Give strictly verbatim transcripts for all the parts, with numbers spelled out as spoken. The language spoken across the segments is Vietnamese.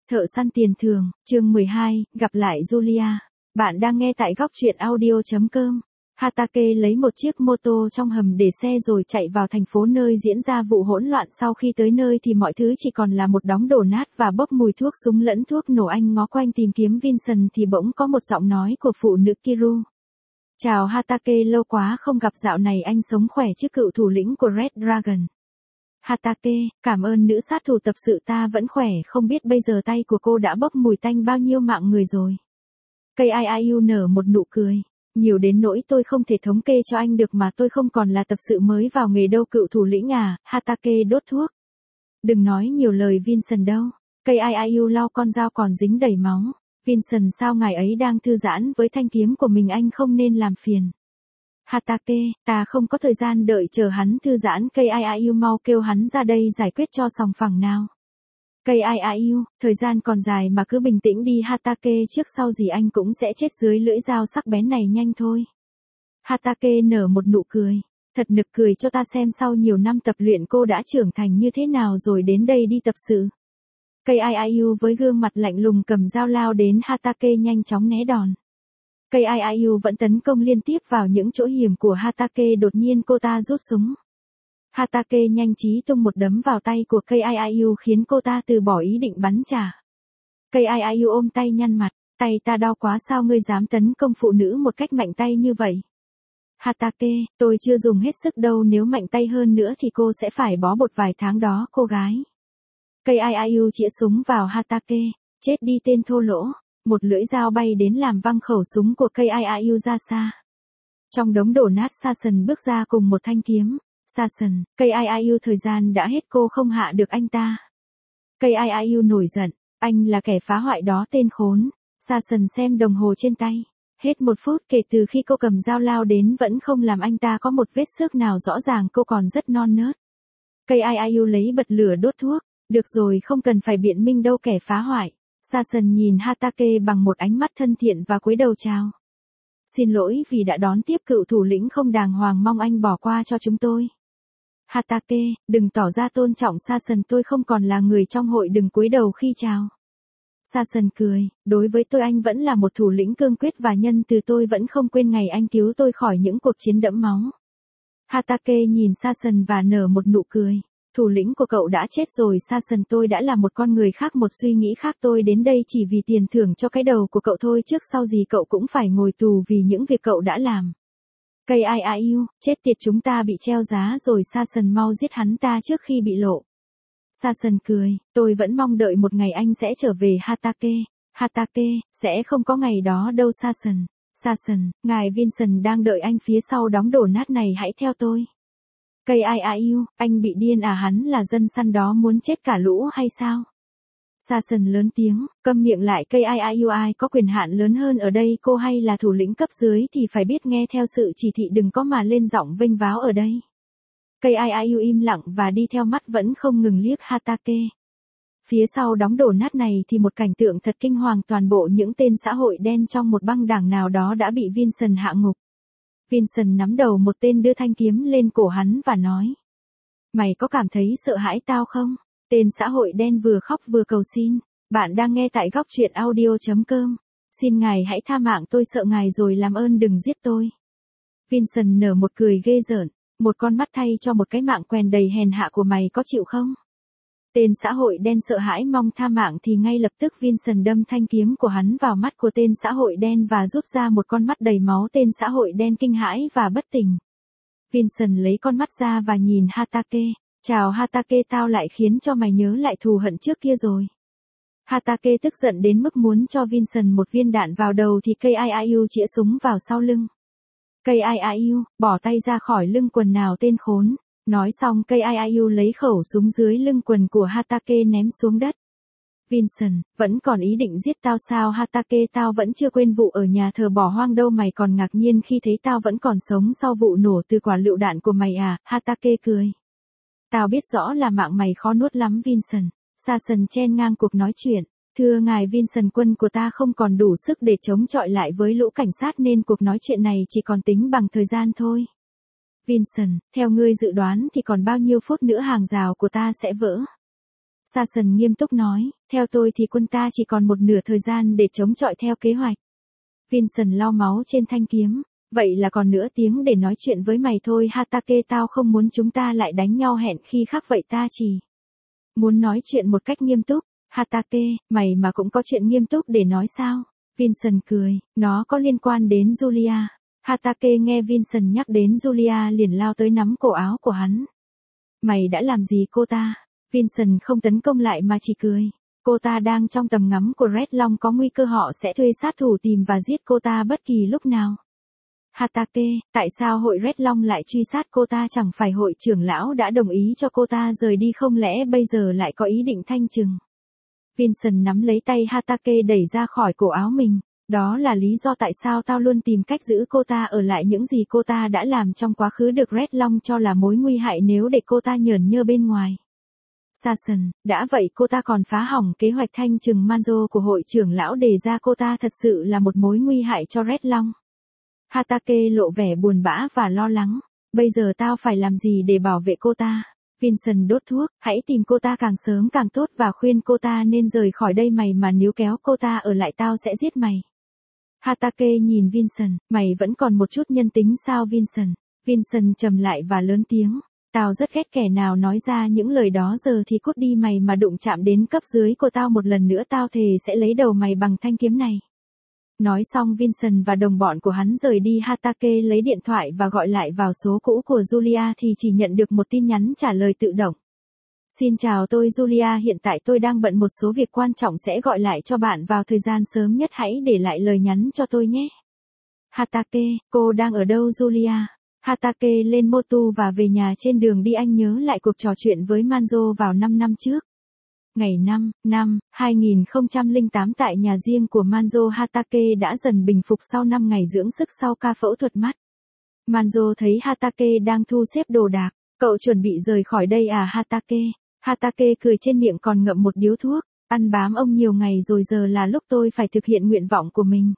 Thợ săn tiền thưởng, chương mười hai, gặp lại Julia. Bạn đang nghe tại góc truyện audio chấm com. Hatake lấy một chiếc mô tô trong hầm để xe rồi chạy vào thành phố nơi diễn ra vụ hỗn loạn. Sau khi tới nơi thì mọi thứ chỉ còn là một đống đổ nát và bốc mùi thuốc súng lẫn thuốc nổ. Anh ngó quanh tìm kiếm Vincent thì bỗng có một giọng nói của phụ nữ Kiru. Chào Hatake, lâu quá không gặp, dạo này anh sống khỏe chứ? Cựu thủ lĩnh của Red Dragon. Hatake, cảm ơn nữ sát thủ tập sự, ta vẫn khỏe, không biết bây giờ tay của cô đã bốc mùi tanh bao nhiêu mạng người rồi. Kiu nở một nụ cười. Nhiều đến nỗi tôi không thể thống kê cho anh được mà, tôi không còn là tập sự mới vào nghề đâu. Cựu thủ lĩnh à, Hatake đốt thuốc. Đừng nói nhiều lời Vincent đâu. Kiu lau con dao còn dính đầy máu. Vincent, sao ngài ấy đang thư giãn với thanh kiếm của mình, anh không nên làm phiền. Hatake, ta không có thời gian đợi chờ hắn thư giãn. Kiu, mau kêu hắn ra đây giải quyết cho sòng phẳng nào. Kiu, thời gian còn dài mà, cứ bình tĩnh đi Hatake, trước sau gì anh cũng sẽ chết dưới lưỡi dao sắc bén này nhanh thôi. Hatake nở một nụ cười. Thật nực cười cho ta xem, sau nhiều năm tập luyện cô đã trưởng thành như thế nào rồi, đến đây đi tập sự. Kiu với gương mặt lạnh lùng cầm dao lao đến Hatake, nhanh chóng né đòn. Kiu vẫn tấn công liên tiếp vào những chỗ hiểm của Hatake, đột nhiên cô ta rút súng. Hatake nhanh trí tung một đấm vào tay của Kiu khiến cô ta từ bỏ ý định bắn trả. Kiu ôm tay nhăn mặt, tay ta đau quá, sao ngươi dám tấn công phụ nữ một cách mạnh tay như vậy? Hatake, tôi chưa dùng hết sức đâu, nếu mạnh tay hơn nữa thì cô sẽ phải bó bột vài tháng đó cô gái. Kiu chĩa súng vào Hatake, chết đi tên thô lỗ. Một lưỡi dao bay đến làm văng khẩu súng của Kiu ra xa. Trong đống đổ nát, Sasan bước ra cùng một thanh kiếm. Sasan, Kiu, thời gian đã hết, cô không hạ được anh ta. Kiu nổi giận, anh là kẻ phá hoại đó, tên khốn. Sasan xem đồng hồ trên tay. Hết một phút kể từ khi cô cầm dao lao đến, vẫn không làm anh ta có một vết xước nào, rõ ràng cô còn rất non nớt. Kiu lấy bật lửa đốt thuốc. Được rồi, không cần phải biện minh đâu kẻ phá hoại. Sasan nhìn Hatake bằng một ánh mắt thân thiện và cúi đầu chào. Xin lỗi vì đã đón tiếp cựu thủ lĩnh không đàng hoàng, mong anh bỏ qua cho chúng tôi. Hatake, đừng tỏ ra tôn trọng Sasan, tôi không còn là người trong hội, đừng cúi đầu khi chào. Sasan cười, đối với tôi anh vẫn là một thủ lĩnh cương quyết và nhân từ, tôi vẫn không quên ngày anh cứu tôi khỏi những cuộc chiến đẫm máu. Hatake nhìn Sasan và nở một nụ cười. Thủ lĩnh của cậu đã chết rồi Sasan, tôi đã là một con người khác, một suy nghĩ khác, tôi đến đây chỉ vì tiền thưởng cho cái đầu của cậu thôi, trước sau gì cậu cũng phải ngồi tù vì những việc cậu đã làm. Kiu, chết tiệt, chúng ta bị treo giá rồi Sasan, mau giết hắn ta trước khi bị lộ. Sasan cười, tôi vẫn mong đợi một ngày anh sẽ trở về Hatake. Hatake, sẽ không có ngày đó đâu Sasan. Sasan, ngài Vincent đang đợi anh phía sau đống đổ nát này, hãy theo tôi. Kiu, anh bị điên à, hắn là dân săn đó, muốn chết cả lũ hay sao? Sasan lớn tiếng, câm miệng lại. Kiu, ai có quyền hạn lớn hơn ở đây, cô hay là thủ lĩnh cấp dưới thì phải biết nghe theo sự chỉ thị, đừng có mà lên giọng vênh váo ở đây. Kiu im lặng và đi theo, mắt vẫn không ngừng liếc Hatake. Phía sau đống đổ nát này thì một cảnh tượng thật kinh hoàng, toàn bộ những tên xã hội đen trong một băng đảng nào đó đã bị Vincent hạ ngục. Vincent nắm đầu một tên, đưa thanh kiếm lên cổ hắn và nói. Mày có cảm thấy sợ hãi tao không? Tên xã hội đen vừa khóc vừa cầu xin. Bạn đang nghe tại góc truyện audio chấm com. Xin ngài hãy tha mạng tôi, sợ ngài rồi, làm ơn đừng giết tôi. Vincent nở một cười ghê rợn. Một con mắt thay cho một cái mạng quèn đầy hèn hạ của mày, có chịu không? Tên xã hội đen sợ hãi mong tha mạng thì ngay lập tức Vincent đâm thanh kiếm của hắn vào mắt của tên xã hội đen và rút ra một con mắt đầy máu. Tên xã hội đen kinh hãi và bất tỉnh. Vincent lấy con mắt ra và nhìn Hatake. Chào Hatake, tao lại khiến cho mày nhớ lại thù hận trước kia rồi. Hatake tức giận đến mức muốn cho Vincent một viên đạn vào đầu thì Kiu chĩa súng vào sau lưng. Kiu, bỏ tay ra khỏi lưng quần nào, tên khốn. Nói xong Kiu lấy khẩu súng dưới lưng quần của Hatake ném xuống đất. Vincent, vẫn còn ý định giết tao sao? Hatake, tao vẫn chưa quên vụ ở nhà thờ bỏ hoang đâu, mày còn ngạc nhiên khi thấy tao vẫn còn sống sau vụ nổ từ quả lựu đạn của mày à? Hatake cười. Tao biết rõ là mạng mày khó nuốt lắm Vincent. Sasan chen ngang cuộc nói chuyện. Thưa ngài Vincent, quân của ta không còn đủ sức để chống chọi lại với lũ cảnh sát nên cuộc nói chuyện này chỉ còn tính bằng thời gian thôi. Vincent, theo ngươi dự đoán thì còn bao nhiêu phút nữa hàng rào của ta sẽ vỡ? Sasan nghiêm túc nói, theo tôi thì quân ta chỉ còn một nửa thời gian để chống chọi theo kế hoạch. Vincent lau máu trên thanh kiếm, vậy là còn nửa tiếng để nói chuyện với mày thôi Hatake, tao không muốn chúng ta lại đánh nhau hẹn khi khác, vậy ta chỉ muốn nói chuyện một cách nghiêm túc. Hatake, mày mà cũng có chuyện nghiêm túc để nói sao? Vincent cười, nó có liên quan đến Julia. Hatake nghe Vincent nhắc đến Julia liền lao tới nắm cổ áo của hắn. Mày đã làm gì cô ta? Vincent không tấn công lại mà chỉ cười. Cô ta đang trong tầm ngắm của Red Long, có nguy cơ họ sẽ thuê sát thủ tìm và giết cô ta bất kỳ lúc nào. Hatake, tại sao hội Red Long lại truy sát cô ta? Chẳng phải hội trưởng lão đã đồng ý cho cô ta rời đi không lẽ bây giờ lại có ý định thanh trừng? Vincent nắm lấy tay Hatake đẩy ra khỏi cổ áo mình. Đó là lý do tại sao tao luôn tìm cách giữ cô ta ở lại. Những gì cô ta đã làm trong quá khứ được Red Long cho là mối nguy hại nếu để cô ta nhởn nhơ bên ngoài. Sasan, đã vậy cô ta còn phá hỏng kế hoạch thanh trừng Manzo của hội trưởng lão đề ra. Cô ta thật sự là một mối nguy hại cho Red Long. Hatake lộ vẻ buồn bã và lo lắng. Bây giờ tao phải làm gì để bảo vệ cô ta? Vincent đốt thuốc, hãy tìm cô ta càng sớm càng tốt và khuyên cô ta nên rời khỏi đây, mày mà nếu kéo cô ta ở lại tao sẽ giết mày. Hatake nhìn Vincent, mày vẫn còn một chút nhân tính sao Vincent? Vincent trầm lại và lớn tiếng. Tao rất ghét kẻ nào nói ra những lời đó, giờ thì cút đi, mày mà đụng chạm đến cấp dưới của tao một lần nữa tao thề sẽ lấy đầu mày bằng thanh kiếm này. Nói xong Vincent và đồng bọn của hắn rời đi. Hatake lấy điện thoại và gọi lại vào số cũ của Julia thì chỉ nhận được một tin nhắn trả lời tự động. Xin chào, tôi Julia, hiện tại tôi đang bận một số việc quan trọng, sẽ gọi lại cho bạn vào thời gian sớm nhất, hãy để lại lời nhắn cho tôi nhé. Hatake, cô đang ở đâu Julia? Hatake lên mô tô và về nhà. Trên đường đi anh nhớ lại cuộc trò chuyện với Manzo vào năm năm trước. Ngày năm, năm, hai nghìn không trăm lẻ tám tại nhà riêng của Manzo, Hatake đã dần bình phục sau năm ngày dưỡng sức sau ca phẫu thuật mắt. Manzo thấy Hatake đang thu xếp đồ đạc. Cậu chuẩn bị rời khỏi đây à Hatake? Hatake cười trên miệng còn ngậm một điếu thuốc. Ăn bám ông nhiều ngày rồi, giờ là lúc tôi phải thực hiện nguyện vọng của mình.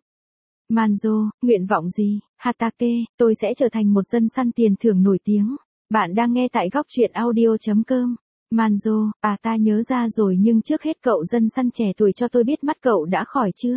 Manzo, nguyện vọng gì? Hatake, tôi sẽ trở thành một dân săn tiền thưởng nổi tiếng. Bạn đang nghe tại góc truyện audio chấm com. Manzo, à ta nhớ ra rồi, nhưng trước hết cậu dân săn trẻ tuổi cho tôi biết mắt cậu đã khỏi chưa?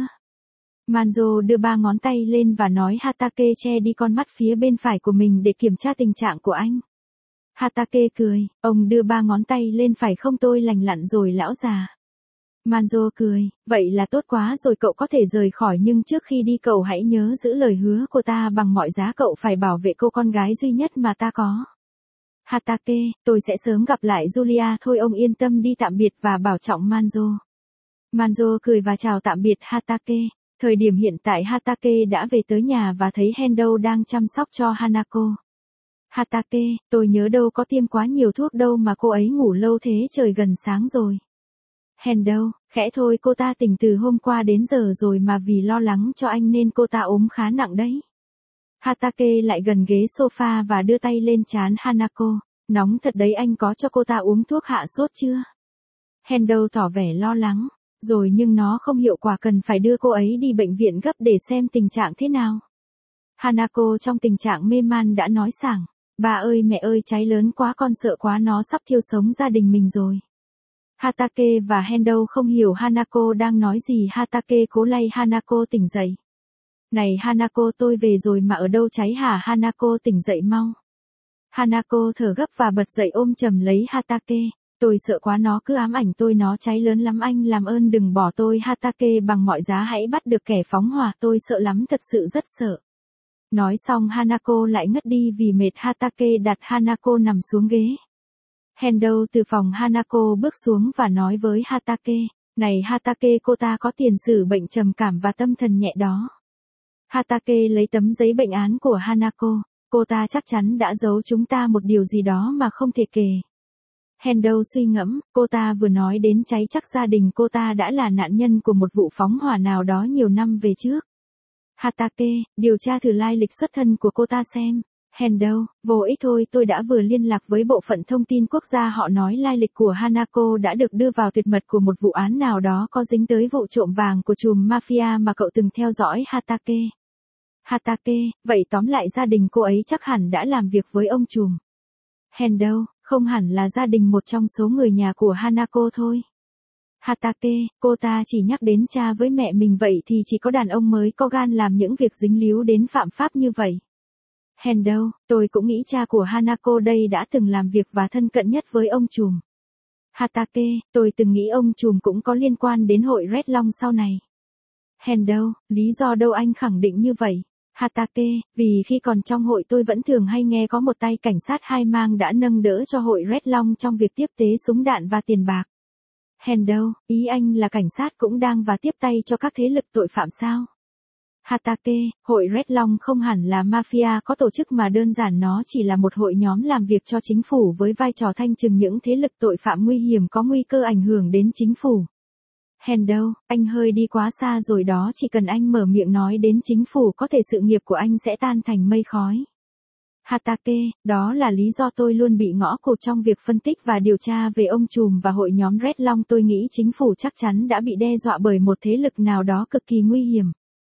Manzo đưa ba ngón tay lên và nói. Hatake che đi con mắt phía bên phải của mình để kiểm tra tình trạng của anh. Hatake cười, ông đưa ba ngón tay lên phải không? Tôi lành lặn rồi lão già. Manzo cười, vậy là tốt quá rồi, cậu có thể rời khỏi, nhưng trước khi đi cậu hãy nhớ giữ lời hứa của ta bằng mọi giá. Cậu phải bảo vệ cô con gái duy nhất mà ta có. Hatake, tôi sẽ sớm gặp lại Julia thôi, ông yên tâm đi, tạm biệt và bảo trọng Manzo. Manzo cười và chào tạm biệt Hatake. Thời điểm hiện tại Hatake đã về tới nhà và thấy Hendo đang chăm sóc cho Hanako. Hatake, tôi nhớ đâu có tiêm quá nhiều thuốc đâu mà cô ấy ngủ lâu thế, trời gần sáng rồi. Hendo, khẽ thôi, cô ta tỉnh từ hôm qua đến giờ rồi mà vì lo lắng cho anh nên cô ta ốm khá nặng đấy. Hatake lại gần ghế sofa và đưa tay lên trán Hanako. Nóng thật đấy, anh có cho cô ta uống thuốc hạ sốt chưa? Hendo tỏ vẻ lo lắng. Rồi nhưng nó không hiệu quả, cần phải đưa cô ấy đi bệnh viện gấp để xem tình trạng thế nào. Hanako trong tình trạng mê man đã nói sảng. Bà ơi mẹ ơi, cháy lớn quá, con sợ quá, nó sắp thiêu sống gia đình mình rồi. Hatake và Hendo không hiểu Hanako đang nói gì. Hatake cố lay Hanako tỉnh dậy. Này Hanako, tôi về rồi mà, ở đâu cháy hả? Hanako tỉnh dậy mau. Hanako thở gấp và bật dậy ôm chầm lấy Hatake. Tôi sợ quá, nó cứ ám ảnh tôi, nó cháy lớn lắm, anh làm ơn đừng bỏ tôi. Hatake, bằng mọi giá hãy bắt được kẻ phóng hỏa, tôi sợ lắm, thật sự rất sợ. Nói xong Hanako lại ngất đi vì mệt. Hatake đặt Hanako nằm xuống ghế. Hendo từ phòng Hanako bước xuống và nói với Hatake. Này Hatake, cô ta có tiền sử bệnh trầm cảm và tâm thần nhẹ đó. Hatake lấy tấm giấy bệnh án của Hanako. Cô ta chắc chắn đã giấu chúng ta một điều gì đó mà không thể kể. Hendo suy ngẫm, cô ta vừa nói đến cháy, chắc gia đình cô ta đã là nạn nhân của một vụ phóng hỏa nào đó nhiều năm về trước. Hatake, điều tra thử lai lịch xuất thân của cô ta xem. Hendo, vô ích thôi, tôi đã vừa liên lạc với bộ phận thông tin quốc gia, họ nói lai lịch của Hanako đã được đưa vào tuyệt mật của một vụ án nào đó có dính tới vụ trộm vàng của trùm mafia mà cậu từng theo dõi. Hatake. Hatake, vậy tóm lại gia đình cô ấy chắc hẳn đã làm việc với ông trùm. Hendo, Không hẳn là gia đình một trong số người nhà của Hanako thôi. Hatake, cô ta chỉ nhắc đến cha với mẹ mình vậy thì chỉ có đàn ông mới có gan làm những việc dính líu đến phạm pháp như vậy. Hendo, tôi cũng nghĩ cha của Hanako đây đã từng làm việc và thân cận nhất với ông trùm. Hatake, tôi từng nghĩ ông trùm cũng có liên quan đến hội Red Long sau này. Hendo, lý do đâu anh khẳng định như vậy? Hatake, vì khi còn trong hội tôi vẫn thường hay nghe có một tay cảnh sát hai mang đã nâng đỡ cho hội Red Long trong việc tiếp tế súng đạn và tiền bạc. Hendo, ý anh là cảnh sát cũng đang và tiếp tay cho các thế lực tội phạm sao? Hatake, hội Red Long không hẳn là mafia có tổ chức mà đơn giản nó chỉ là một hội nhóm làm việc cho chính phủ với vai trò thanh trừng những thế lực tội phạm nguy hiểm có nguy cơ ảnh hưởng đến chính phủ. Hendo, anh hơi đi quá xa rồi đó, chỉ cần anh mở miệng nói đến chính phủ có thể sự nghiệp của anh sẽ tan thành mây khói. Hatake, đó là lý do tôi luôn bị ngõ cụt trong việc phân tích và điều tra về ông trùm và hội nhóm Red Long. Tôi nghĩ chính phủ chắc chắn đã bị đe dọa bởi một thế lực nào đó cực kỳ nguy hiểm.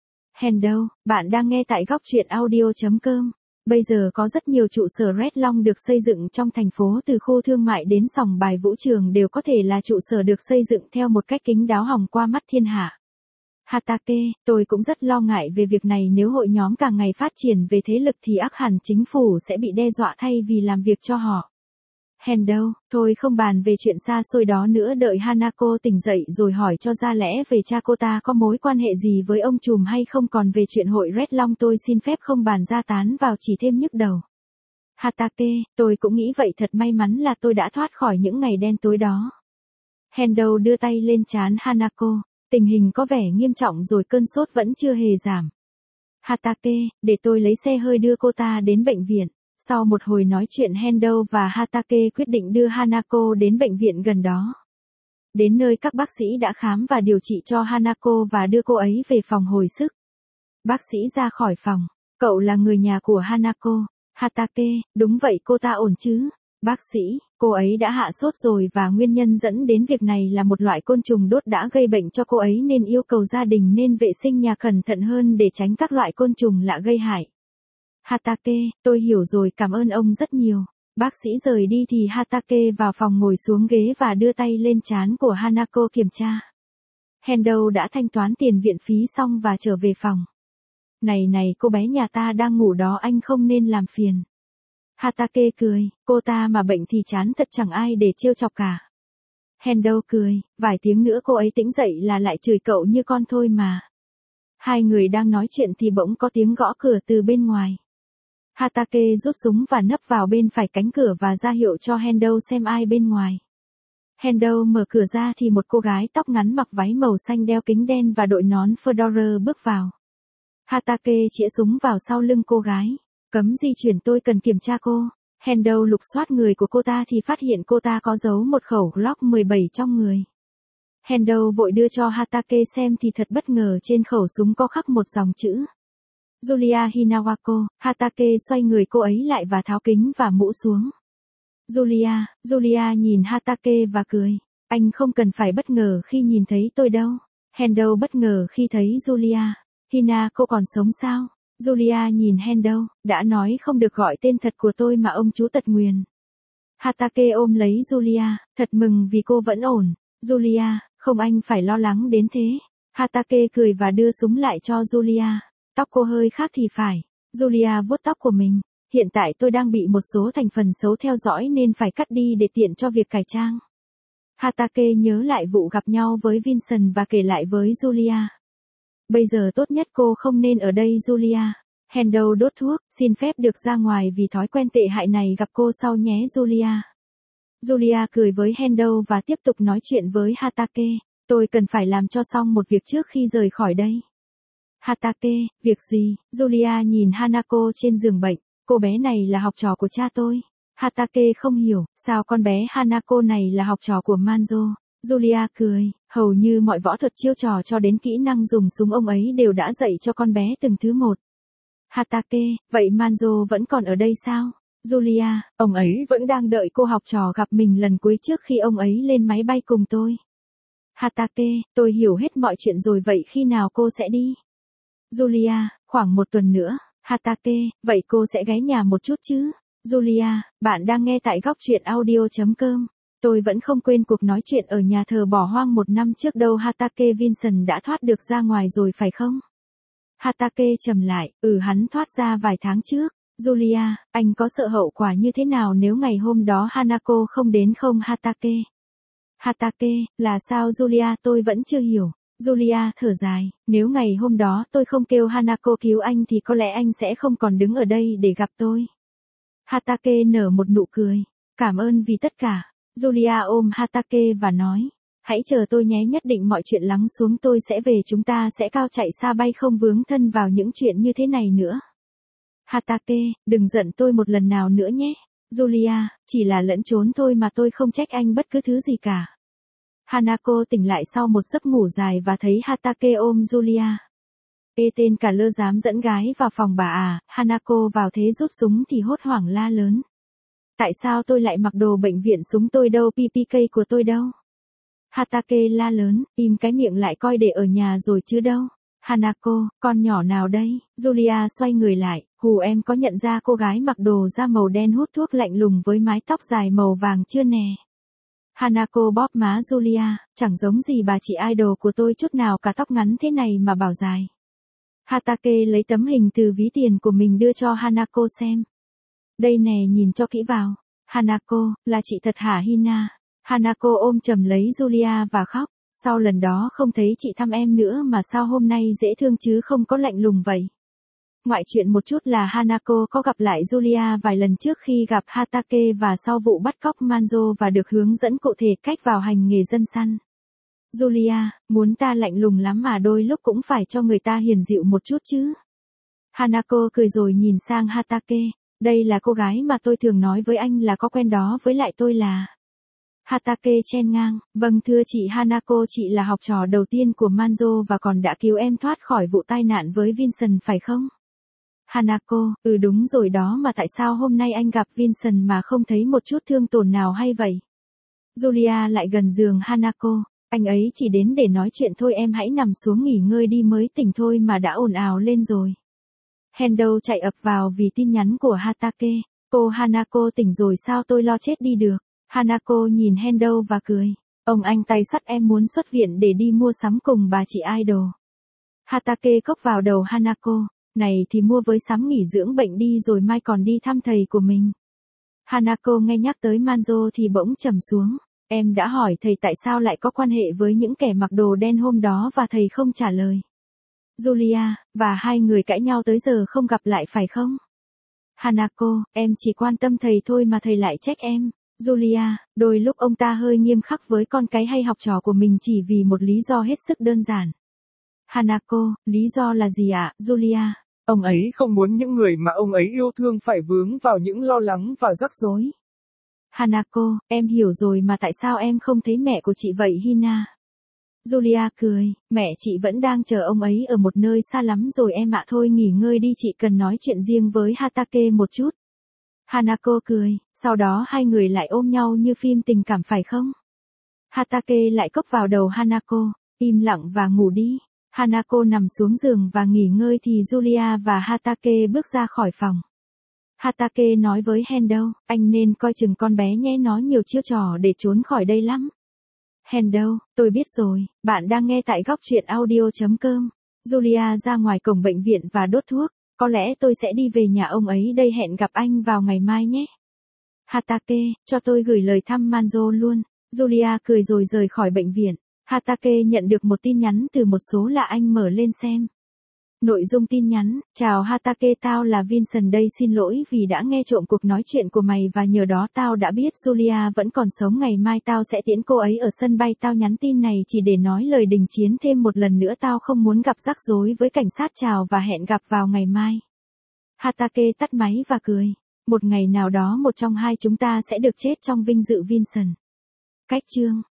Hendo, bạn đang nghe tại góc truyện audio chấm com. Bây giờ có rất nhiều trụ sở Red Long được xây dựng trong thành phố, từ khu thương mại đến sòng bài vũ trường đều có thể là trụ sở được xây dựng theo một cách kín đáo hòng qua mắt thiên hạ. Hatake, tôi cũng rất lo ngại về việc này, nếu hội nhóm càng ngày phát triển về thế lực thì ắt hẳn chính phủ sẽ bị đe dọa thay vì làm việc cho họ. Hendo, thôi không bàn về chuyện xa xôi đó nữa, đợi Hanako tỉnh dậy rồi hỏi cho ra lẽ về cha cô ta có mối quan hệ gì với ông trùm hay không, còn về chuyện hội Red Long tôi xin phép không bàn ra tán vào chỉ thêm nhức đầu. Hatake, tôi cũng nghĩ vậy, thật may mắn là tôi đã thoát khỏi những ngày đen tối đó. Hendo đưa tay lên trán Hanako, tình hình có vẻ nghiêm trọng rồi, cơn sốt vẫn chưa hề giảm. Hatake, để tôi lấy xe hơi đưa cô ta đến bệnh viện. Sau một hồi nói chuyện, Hendo và Hatake quyết định đưa Hanako đến bệnh viện gần đó. Đến nơi các bác sĩ đã khám và điều trị cho Hanako và đưa cô ấy về phòng hồi sức. Bác sĩ ra khỏi phòng. Cậu là người nhà của Hanako. Hatake, đúng vậy, cô ta ổn chứ? Bác sĩ, cô ấy đã hạ sốt rồi và nguyên nhân dẫn đến việc này là một loại côn trùng đốt đã gây bệnh cho cô ấy, nên yêu cầu gia đình nên vệ sinh nhà cẩn thận hơn để tránh các loại côn trùng lạ gây hại. Hatake, tôi hiểu rồi, cảm ơn ông rất nhiều. Bác sĩ rời đi thì Hatake vào phòng ngồi xuống ghế và đưa tay lên trán của Hanako kiểm tra. Hendo đã thanh toán tiền viện phí xong và trở về phòng. Này này, cô bé nhà ta đang ngủ đó, anh không nên làm phiền. Hatake cười, cô ta mà bệnh thì chán thật, chẳng ai để trêu chọc cả. Hendo cười, vài tiếng nữa cô ấy tỉnh dậy là lại chửi cậu như con thôi mà. Hai người đang nói chuyện thì bỗng có tiếng gõ cửa từ bên ngoài. Hatake rút súng và nấp vào bên phải cánh cửa và ra hiệu cho Hendo xem ai bên ngoài. Hendo mở cửa ra thì một cô gái tóc ngắn mặc váy màu xanh đeo kính đen và đội nón fedora bước vào. Hatake chĩa súng vào sau lưng cô gái. Cấm di chuyển, tôi cần kiểm tra cô. Hendo lục soát người của cô ta thì phát hiện cô ta có giấu một khẩu Glock mười bảy trong người. Hendo vội đưa cho Hatake xem thì thật bất ngờ, trên khẩu súng có khắc một dòng chữ Julia Hinawako. Hatake xoay người cô ấy lại và tháo kính và mũ xuống. Julia, Julia nhìn Hatake và cười. Anh không cần phải bất ngờ khi nhìn thấy tôi đâu. Hendo bất ngờ khi thấy Julia. Hina, cô còn sống sao? Julia nhìn Hendo, đã nói không được gọi tên thật của tôi mà ông chú tật nguyền. Hatake ôm lấy Julia, thật mừng vì cô vẫn ổn. Julia, không, anh phải lo lắng đến thế. Hatake cười và đưa súng lại cho Julia. Tóc cô hơi khác thì phải. Julia vuốt tóc của mình. Hiện tại tôi đang bị một số thành phần xấu theo dõi nên phải cắt đi để tiện cho việc cải trang. Hatake nhớ lại vụ gặp nhau với Vincent và kể lại với Julia. Bây giờ tốt nhất cô không nên ở đây Julia. Hendo đốt thuốc, xin phép được ra ngoài vì thói quen tệ hại này, gặp cô sau nhé Julia. Julia cười với Hendo và tiếp tục nói chuyện với Hatake. Tôi cần phải làm cho xong một việc trước khi rời khỏi đây. Hatake, việc gì? Julia nhìn Hanako trên giường bệnh. Cô bé này là học trò của cha tôi. Hatake không hiểu, sao con bé Hanako này là học trò của Manzo? Julia cười, hầu như mọi võ thuật chiêu trò cho đến kỹ năng dùng súng ông ấy đều đã dạy cho con bé từng thứ một. Hatake, vậy Manzo vẫn còn ở đây sao? Julia, ông ấy vẫn đang đợi cô học trò gặp mình lần cuối trước khi ông ấy lên máy bay cùng tôi. Hatake, tôi hiểu hết mọi chuyện rồi, vậy khi nào cô sẽ đi? Julia, khoảng một tuần nữa. Hatake, vậy cô sẽ ghé nhà một chút chứ? Julia, bạn đang nghe tại góc truyện audio chấm com. Tôi vẫn không quên cuộc nói chuyện ở nhà thờ bỏ hoang một năm trước đâu. Hatake Vincent đã thoát được ra ngoài rồi phải không? Hatake trầm lại, ừ hắn thoát ra vài tháng trước. Julia, anh có sợ hậu quả như thế nào nếu ngày hôm đó Hanako không đến không Hatake? Hatake, là sao Julia, tôi vẫn chưa hiểu. Julia thở dài, nếu ngày hôm đó tôi không kêu Hanako cứu anh thì có lẽ anh sẽ không còn đứng ở đây để gặp tôi. Hatake nở một nụ cười. Cảm ơn vì tất cả. Julia ôm Hatake và nói, hãy chờ tôi nhé, nhất định mọi chuyện lắng xuống tôi sẽ về, chúng ta sẽ cao chạy xa bay không vướng thân vào những chuyện như thế này nữa. Hatake, đừng giận tôi một lần nào nữa nhé. Julia, chỉ là lẫn trốn thôi mà, tôi không trách anh bất cứ thứ gì cả. Hanako tỉnh lại sau một giấc ngủ dài và thấy Hatake ôm Julia. Ê, tên cả lơ dám dẫn gái vào phòng bà à? Hanako vào thế rút súng thì hốt hoảng la lớn. Tại sao tôi lại mặc đồ bệnh viện, súng tôi đâu, pê pê ca của tôi đâu? Hatake la lớn, im cái miệng lại coi để ở nhà rồi chứ đâu. Hanako, con nhỏ nào đây? Julia xoay người lại, hù em có nhận ra cô gái mặc đồ da màu đen hút thuốc lạnh lùng với mái tóc dài màu vàng chưa nè? Hanako bóp má Julia, chẳng giống gì bà chị idol của tôi chút nào cả, tóc ngắn thế này mà bảo dài. Hatake lấy tấm hình từ ví tiền của mình đưa cho Hanako xem. Đây nè, nhìn cho kỹ vào. Hanako, là chị thật hả Hina? Hanako ôm chầm lấy Julia và khóc. Sau lần đó không thấy chị thăm em nữa mà sao hôm nay dễ thương chứ không có lạnh lùng vậy? Ngoại chuyện một chút là Hanako có gặp lại Julia vài lần trước khi gặp Hatake và sau vụ bắt cóc Manzo và được hướng dẫn cụ thể cách vào hành nghề dân săn. Julia, muốn ta lạnh lùng lắm mà đôi lúc cũng phải cho người ta hiền dịu một chút chứ. Hanako cười rồi nhìn sang Hatake. Đây là cô gái mà tôi thường nói với anh là có quen đó, với lại tôi là... Hatake chen ngang, vâng thưa chị Hanako, chị là học trò đầu tiên của Manzo và còn đã cứu em thoát khỏi vụ tai nạn với Vincent phải không? Hanako, ừ đúng rồi đó, mà tại sao hôm nay anh gặp Vincent mà không thấy một chút thương tổn nào hay vậy? Julia lại gần giường Hanako, anh ấy chỉ đến để nói chuyện thôi, em hãy nằm xuống nghỉ ngơi đi, mới tỉnh thôi mà đã ồn ào lên rồi. Hendo chạy ập vào vì tin nhắn của Hatake. Cô Hanako tỉnh rồi sao, tôi lo chết đi được. Hanako nhìn Hendo và cười. Ông anh tay sắt, em muốn xuất viện để đi mua sắm cùng bà chị idol. Hatake cốc vào đầu Hanako. Này thì mua với sắm nghỉ dưỡng bệnh đi rồi mai còn đi thăm thầy của mình. Hanako nghe nhắc tới Manzo thì bỗng trầm xuống. Em đã hỏi thầy tại sao lại có quan hệ với những kẻ mặc đồ đen hôm đó và thầy không trả lời. Julia, và hai người cãi nhau tới giờ không gặp lại phải không? Hanako, em chỉ quan tâm thầy thôi mà thầy lại trách em. Julia, đôi lúc ông ta hơi nghiêm khắc với con cái hay học trò của mình chỉ vì một lý do hết sức đơn giản. Hanako, lý do là gì ạ, Julia? Ông ấy không muốn những người mà ông ấy yêu thương phải vướng vào những lo lắng và rắc rối. Hanako, em hiểu rồi, mà tại sao em không thấy mẹ của chị vậy Hina? Julia cười, mẹ chị vẫn đang chờ ông ấy ở một nơi xa lắm rồi em ạ, thôi nghỉ ngơi đi, chị cần nói chuyện riêng với Hatake một chút. Hanako cười, sau đó hai người lại ôm nhau như phim tình cảm phải không? Hatake lại cốc vào đầu Hanako, im lặng và ngủ đi. Hanako nằm xuống giường và nghỉ ngơi thì Julia và Hatake bước ra khỏi phòng. Hatake nói với Hendo, anh nên coi chừng con bé nhé, nó nhiều chiêu trò để trốn khỏi đây lắm. Hendo, tôi biết rồi, bạn đang nghe tại góc truyện audio chấm com. Julia ra ngoài cổng bệnh viện và đốt thuốc, có lẽ tôi sẽ đi về nhà ông ấy đây, hẹn gặp anh vào ngày mai nhé. Hatake, cho tôi gửi lời thăm Manzo luôn. Julia cười rồi rời khỏi bệnh viện. Hatake nhận được một tin nhắn từ một số lạ, anh mở lên xem. Nội dung tin nhắn, chào Hatake, tao là Vincent đây, xin lỗi vì đã nghe trộm cuộc nói chuyện của mày và nhờ đó tao đã biết Julia vẫn còn sống, ngày mai tao sẽ tiễn cô ấy ở sân bay, tao nhắn tin này chỉ để nói lời đình chiến thêm một lần nữa, tao không muốn gặp rắc rối với cảnh sát, chào và hẹn gặp vào ngày mai. Hatake tắt máy và cười, một ngày nào đó một trong hai chúng ta sẽ được chết trong vinh dự Vincent. Cách chương